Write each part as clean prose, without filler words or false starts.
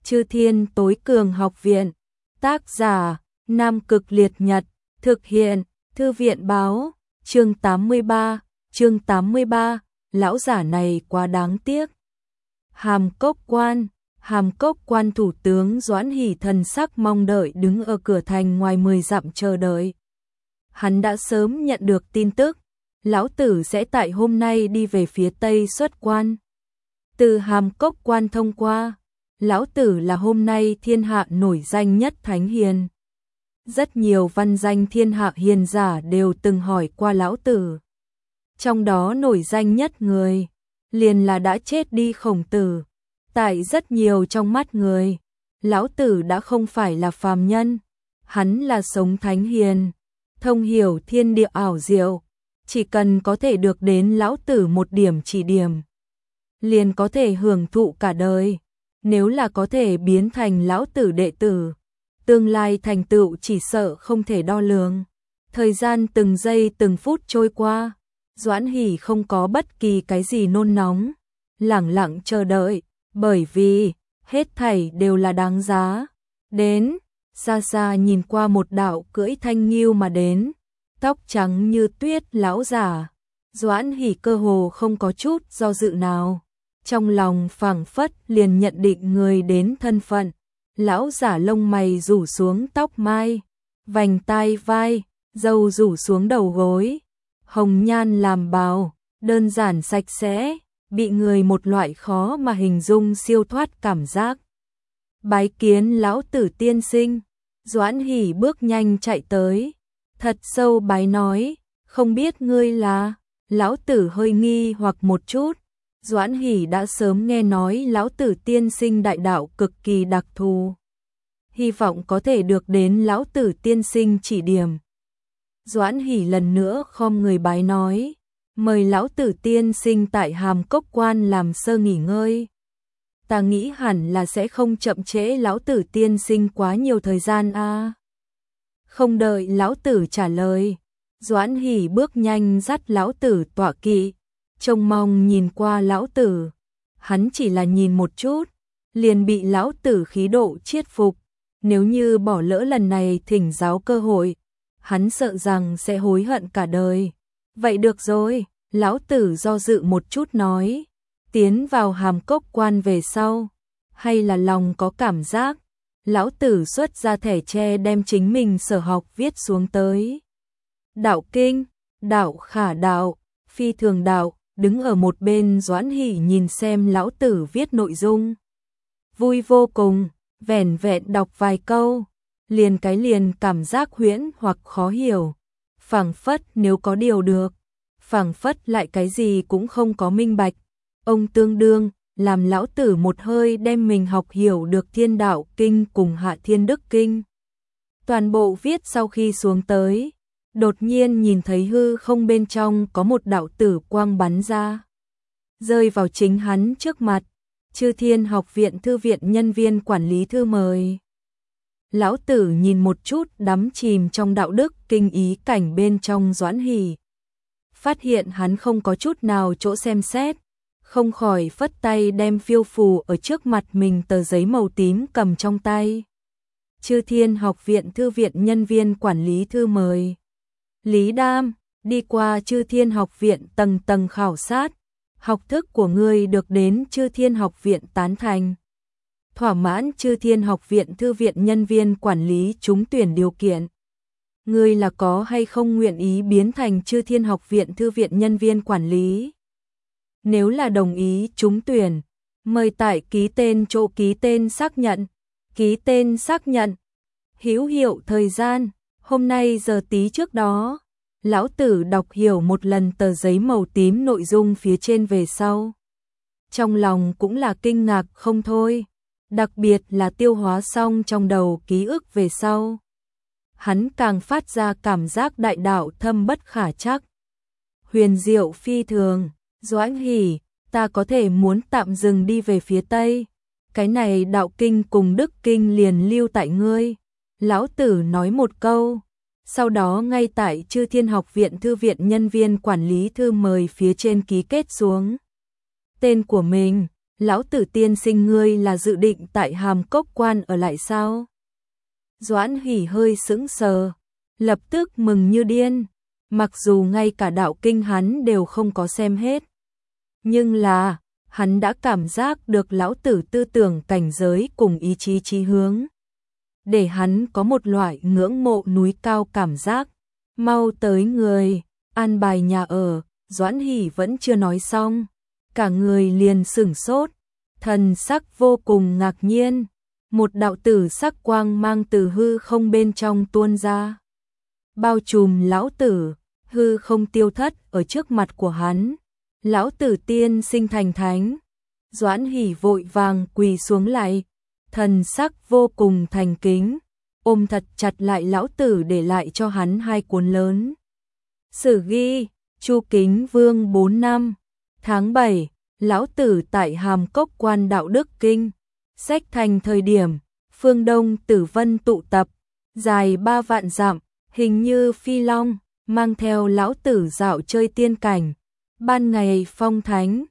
Chư Thiên Tối Cường Học Viện. Tác giả: Nam Cực Liệt Nhật. Thực hiện: Thư viện báo. Chương 83. Lão giả này quá đáng tiếc. Hàm Cốc Quan thủ tướng Doãn Hỷ thần sắc mong đợi đứng ở cửa thành ngoài 10 dặm chờ đợi. Hắn đã sớm nhận được tin tức, lão tử sẽ tại hôm nay đi về phía Tây xuất quan. Từ Hàm Cốc Quan thông qua, lão tử là hôm nay thiên hạ nổi danh nhất thánh hiền. Rất nhiều văn danh thiên hạ hiền giả đều từng hỏi qua lão tử. Trong đó nổi danh nhất người, liền là đã chết đi Khổng Tử. Tại rất nhiều trong mắt người, lão tử đã không phải là phàm nhân, hắn là sống thánh hiền, thông hiểu thiên địa ảo diệu, chỉ cần có thể được đến lão tử một điểm chỉ điểm, liền có thể hưởng thụ cả đời. Nếu là có thể biến thành lão tử đệ tử, tương lai thành tựu chỉ sợ không thể đo lường. Thời gian từng giây từng phút trôi qua, Doãn Hỷ không có bất kỳ cái gì nôn nóng, lẳng lặng chờ đợi, bởi vì hết thảy đều là đáng giá. Đến, xa xa nhìn qua một đạo cưỡi thanh nghiêu mà đến, tóc trắng như tuyết lão giả, Doãn Hỷ cơ hồ không có chút do dự nào, trong lòng phảng phất liền nhận định người đến thân phận. Lão giả lông mày rủ xuống tóc mai, vành tai vai, râu rủ xuống đầu gối, hồng nhan làm bào, đơn giản sạch sẽ, bị người một loại khó mà hình dung siêu thoát cảm giác. Bái kiến lão tử tiên sinh. Doãn Hỷ bước nhanh chạy tới, thật sâu bái nói, không biết ngươi là. Lão tử hơi nghi hoặc một chút. Doãn Hỷ đã sớm nghe nói lão tử tiên sinh đại đạo cực kỳ đặc thù, hy vọng có thể được đến lão tử tiên sinh chỉ điểm. Doãn Hỷ lần nữa khom người bái nói, mời lão tử tiên sinh tại Hàm Cốc Quan làm sơ nghỉ ngơi. Ta nghĩ hẳn là sẽ không chậm trễ lão tử tiên sinh quá nhiều thời gian a. Không đợi lão tử trả lời, Doãn Hỷ bước nhanh dắt lão tử tọa kỵ, trông mong nhìn qua lão tử. Hắn chỉ là nhìn một chút, liền bị lão tử khí độ chiết phục. Nếu như bỏ lỡ lần này thỉnh giáo cơ hội, hắn sợ rằng sẽ hối hận cả đời. Vậy được rồi, lão tử do dự một chút nói, tiến vào Hàm Cốc Quan về sau, hay là lòng có cảm giác. Lão tử xuất ra thẻ tre đem chính mình sở học viết xuống tới. Đạo kinh, đạo khả đạo, phi thường đạo. Đứng ở một bên Doãn Hỷ nhìn xem lão tử viết nội dung, vui vô cùng, vẻn vẹn đọc vài câu, liền cảm giác huyễn hoặc khó hiểu, phảng phất nếu có điều được, phảng phất lại cái gì cũng không có minh bạch. Ông tương đương làm lão tử một hơi đem mình học hiểu được Thiên Đạo Kinh cùng Hạ Thiên Đức Kinh. Toàn bộ viết sau khi xuống tới, đột nhiên nhìn thấy hư không bên trong có một đạo tử quang bắn ra, rơi vào chính hắn trước mặt. Chư Thiên Học Viện Thư viện nhân viên quản lý thư mời. Lão tử nhìn một chút đắm chìm trong đạo đức kinh ý cảnh bên trong Doãn Hỷ, phát hiện hắn không có chút nào chỗ xem xét, không khỏi phất tay đem phiêu phù ở trước mặt mình tờ giấy màu tím cầm trong tay. Chư Thiên Học Viện Thư viện nhân viên quản lý thư mời. Lý Đam, đi qua Chư Thiên Học Viện tầng tầng khảo sát, học thức của ngươi được đến Chư Thiên Học Viện tán thành. Thỏa mãn Chư Thiên Học Viện Thư viện nhân viên quản lý trúng tuyển điều kiện. Ngươi là có hay không nguyện ý biến thành Chư Thiên Học Viện Thư viện nhân viên quản lý? Nếu là đồng ý trúng tuyển, mời tại ký tên chỗ ký tên xác nhận. Ký tên xác nhận. Hữu hiệu thời gian, hôm nay giờ tí trước đó. Lão tử đọc hiểu một lần tờ giấy màu tím nội dung phía trên về sau, trong lòng cũng là kinh ngạc không thôi, đặc biệt là tiêu hóa xong trong đầu ký ức về sau. Hắn càng phát ra cảm giác đại đạo thâm bất khả trắc, huyền diệu phi thường. Doãn Hỷ, ta có thể muốn tạm dừng đi về phía Tây, cái này đạo kinh cùng đức kinh liền lưu tại ngươi. Lão tử nói một câu, sau đó ngay tại Chư Thiên Học Viện Thư viện nhân viên quản lý thư mời phía trên ký kết xuống tên của mình. Lão Tử tiên sinh ngươi là dự định tại Hàm Cốc Quan ở lại sao? Doãn Hỷ hơi sững sờ, lập tức mừng như điên, mặc dù ngay cả đạo kinh hắn đều không có xem hết. Nhưng là, hắn đã cảm giác được lão tử tư tưởng cảnh giới cùng ý chí chí hướng. Để hắn có một loại ngưỡng mộ núi cao cảm giác. Mau tới người, an bài nhà ở, Doãn Hỷ vẫn chưa nói xong. Cả người liền sửng sốt, thần sắc vô cùng ngạc nhiên. Một đạo tử sắc quang mang từ hư không bên trong tuôn ra. Bao trùm lão tử, hư không tiêu thất ở trước mặt của hắn. Lão tử tiên sinh thành thánh. Doãn Hỷ vội vàng quỳ xuống lại, thần sắc vô cùng thành kính, ôm thật chặt lại lão tử để lại cho hắn 2 cuốn lớn. Sử ghi, Chu Kính Vương 4 năm, tháng 7, lão tử tại Hàm Cốc Quan đạo đức kinh, sách thành thời điểm, phương Đông Tử Vân tụ tập, dài 3 vạn dặm, hình như phi long, mang theo lão tử dạo chơi tiên cảnh. Ban ngày phong thánh,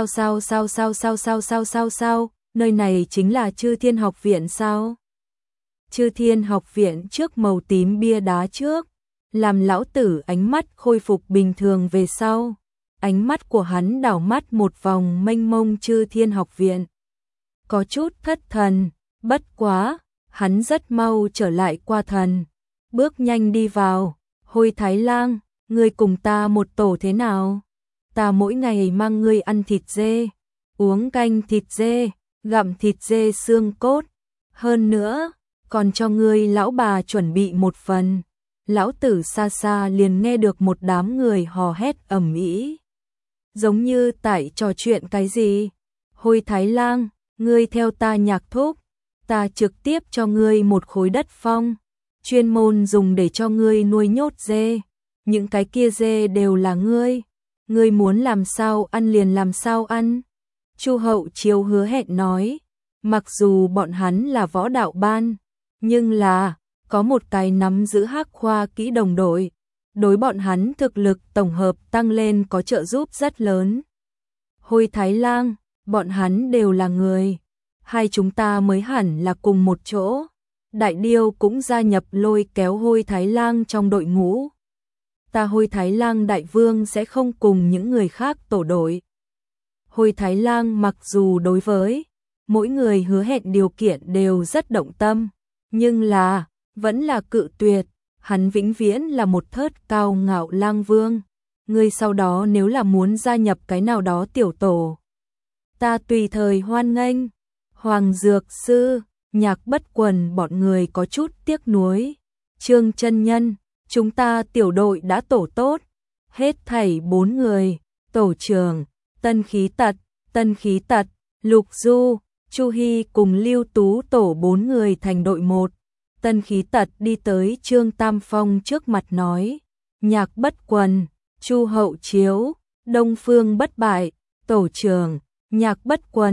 sao, nơi này chính là Chư Thiên Học Viện sao? Chư Thiên Học Viện trước màu tím bia đá trước, làm lão tử ánh mắt khôi phục bình thường về sau. Ánh mắt của hắn đảo mắt một vòng mênh mông Chư Thiên Học Viện. Có chút thất thần, bất quá, hắn rất mau trở lại qua thần. Bước nhanh đi vào, Hôi Thái Lang, ngươi cùng ta một tổ thế nào? Ta mỗi ngày mang ngươi ăn thịt dê, uống canh thịt dê, gặm thịt dê xương cốt. Hơn nữa, còn cho ngươi lão bà chuẩn bị một phần. Lão tử xa xa liền nghe được một đám người hò hét ầm ĩ. Giống như tại trò chuyện cái gì? Hôi Thái Lang, ngươi theo ta Nhạc thúc, ta trực tiếp cho ngươi một khối đất phong, chuyên môn dùng để cho ngươi nuôi nhốt dê. Những cái kia dê đều là ngươi muốn làm sao ăn liền làm sao ăn. Chu Hậu Chiếu hứa hẹn nói, mặc dù bọn hắn là võ đạo ban, nhưng là có một cái nắm giữ hắc khoa kỹ đồng đội, đối bọn hắn thực lực tổng hợp tăng lên có trợ giúp rất lớn. Hôi Thái Lang, bọn hắn đều là người, hai chúng ta mới hẳn là cùng một chỗ. Đại Điêu cũng gia nhập lôi kéo Hôi Thái Lang trong đội ngũ. Ta Hôi Thái Lang đại vương sẽ không cùng những người khác tổ đội. Hôi Thái Lang mặc dù đối với mỗi người hứa hẹn điều kiện đều rất động tâm, nhưng là vẫn là cự tuyệt. Hắn vĩnh viễn là một thớt cao ngạo lang vương. Ngươi sau đó nếu là muốn gia nhập cái nào đó tiểu tổ, ta tùy thời hoan nghênh. Hoàng Dược Sư, Nhạc Bất Quần bọn người có chút tiếc nuối. Trương chân nhân, chúng ta tiểu đội đã tổ tốt, hết thảy 4 người, tổ trưởng, Tân Khí Tật, Lục Du, Chu Hy cùng Lưu Tú tổ 4 người thành đội 1. Tân Khí Tật đi tới Trương Tam Phong trước mặt nói, Nhạc Bất Quần, Chu Hậu Chiếu, Đông Phương Bất Bại, tổ trưởng, Nhạc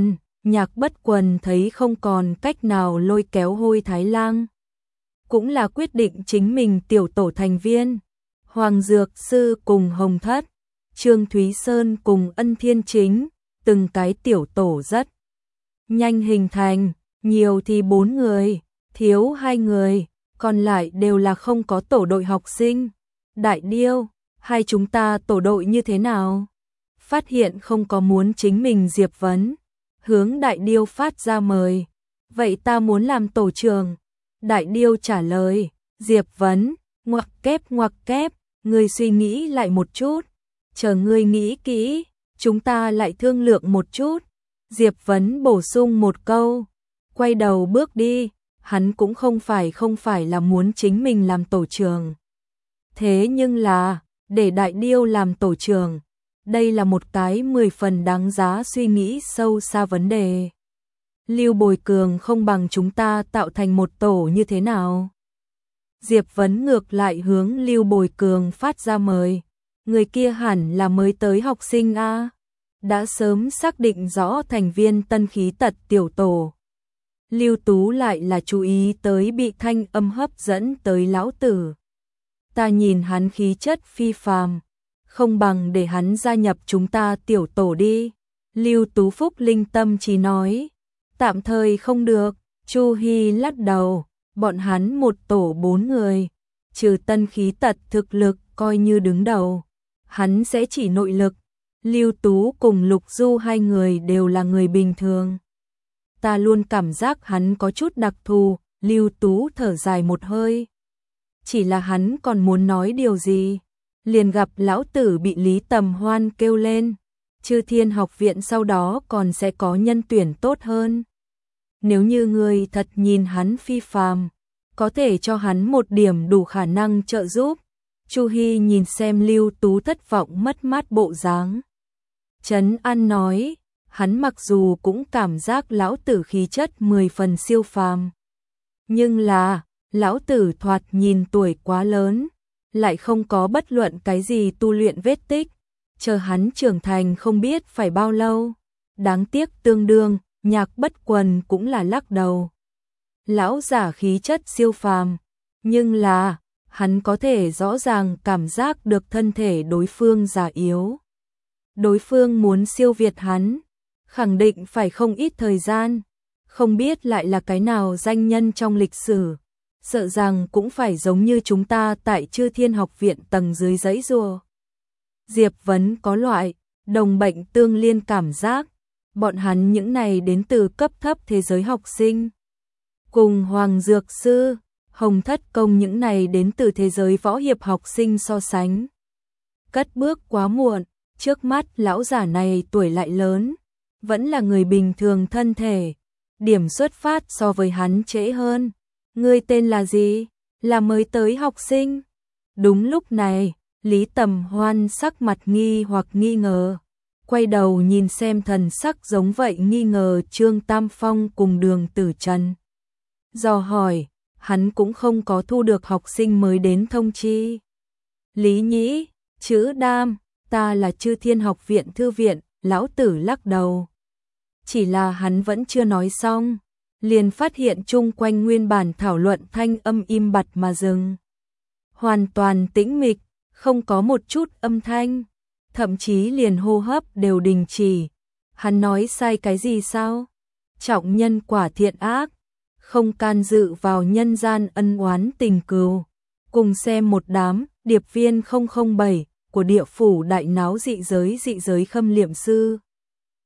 Bất Quần thấy không còn cách nào lôi kéo Hôi Thái Lang, cũng là quyết định chính mình tiểu tổ thành viên. Hoàng Dược Sư cùng Hồng Thất, Trương Thúy Sơn cùng Ân Thiên Chính, từng cái tiểu tổ rất nhanh hình thành, nhiều thì 4 người, thiếu 2 người, còn lại đều là không có tổ đội học sinh. Đại Điêu, hai chúng ta tổ đội như thế nào? Phát hiện không có muốn chính mình Diệp Vấn, hướng Đại Điêu phát ra mời. Vậy ta muốn làm tổ trưởng. Đại Điêu trả lời, Diệp Vấn, ngoặc kép, ngươi suy nghĩ lại một chút, chờ ngươi nghĩ kỹ, chúng ta lại thương lượng một chút. Diệp Vấn bổ sung một câu, quay đầu bước đi. Hắn cũng không phải là muốn chính mình làm tổ trưởng. Thế nhưng là, để Đại Điêu làm tổ trưởng, đây là một cái 10 phần đáng giá suy nghĩ sâu xa vấn đề. Lưu Bồi Cường không bằng chúng ta tạo thành một tổ như thế nào? Diệp Vấn ngược lại hướng Lưu Bồi Cường phát ra mời. Người kia hẳn là mới tới học sinh a, đã sớm xác định rõ thành viên Tân Khí Tật tiểu tổ. Lưu Tú lại là chú ý tới bị thanh âm hấp dẫn tới lão tử. Ta nhìn hắn khí chất phi phàm, không bằng để hắn gia nhập chúng ta tiểu tổ đi. Lưu Tú Phúc linh tâm chỉ nói, tạm thời không được. Chu Hy lắc đầu, bọn hắn một tổ 4 người, trừ Tân Khí Tật thực lực coi như đứng đầu, hắn sẽ chỉ nội lực. Lưu Tú cùng Lục Du hai người đều là người bình thường. Ta luôn cảm giác hắn có chút đặc thù. Lưu Tú thở dài một hơi. Chỉ là hắn còn muốn nói điều gì, liền gặp lão tử bị Lý Tầm Hoan kêu lên. Chư Thiên học viện sau đó còn sẽ có nhân tuyển tốt hơn. Nếu như người thật nhìn hắn phi phàm, có thể cho hắn một điểm đủ khả năng trợ giúp. Chu Hy nhìn xem Lưu Tú thất vọng mất mát bộ dáng, trấn an nói, hắn mặc dù cũng cảm giác lão tử khí chất 10 phần siêu phàm, nhưng là, lão tử thoạt nhìn tuổi quá lớn, lại không có bất luận cái gì tu luyện vết tích, chờ hắn trưởng thành không biết phải bao lâu. Đáng tiếc tương đương, Nhạc Bất Quần cũng là lắc đầu. Lão giả khí chất siêu phàm, nhưng là, hắn có thể rõ ràng cảm giác được thân thể đối phương già yếu. Đối phương muốn siêu việt hắn, khẳng định phải không ít thời gian, không biết lại là cái nào danh nhân trong lịch sử, sợ rằng cũng phải giống như chúng ta tại Chư Thiên học viện tầng dưới giấy rùa. Diệp Vấn có loại đồng bệnh tương liên cảm giác, bọn hắn những này đến từ cấp thấp thế giới học sinh, cùng Hoàng Dược Sư, Hồng Thất Công những này đến từ thế giới võ hiệp học sinh so sánh. Cất bước quá muộn, trước mắt lão giả này tuổi lại lớn, vẫn là người bình thường thân thể, điểm xuất phát so với hắn trễ hơn. Ngươi tên là gì? Là mới tới học sinh. Đúng lúc này, Lý Tầm Hoan sắc mặt nghi hoặc nghi ngờ, quay đầu nhìn xem thần sắc giống vậy nghi ngờ Trương Tam Phong cùng Đường Tử Trần. Dò hỏi, hắn cũng không có thu được học sinh mới đến thông chi. Lý Nhĩ, chữ Đam, ta là Chư Thiên học viện thư viện, lão tử lắc đầu. Chỉ là hắn vẫn chưa nói xong, liền phát hiện chung quanh nguyên bản thảo luận thanh âm im bặt mà dừng. Hoàn toàn tĩnh mịch, không có một chút âm thanh, thậm chí liền hô hấp đều đình chỉ. Hắn nói sai cái gì sao? Trọng nhân quả thiện ác, không can dự vào nhân gian ân oán tình cừu. Cùng xem một đám điệp viên 007 của địa phủ đại náo dị giới khâm liệm sư.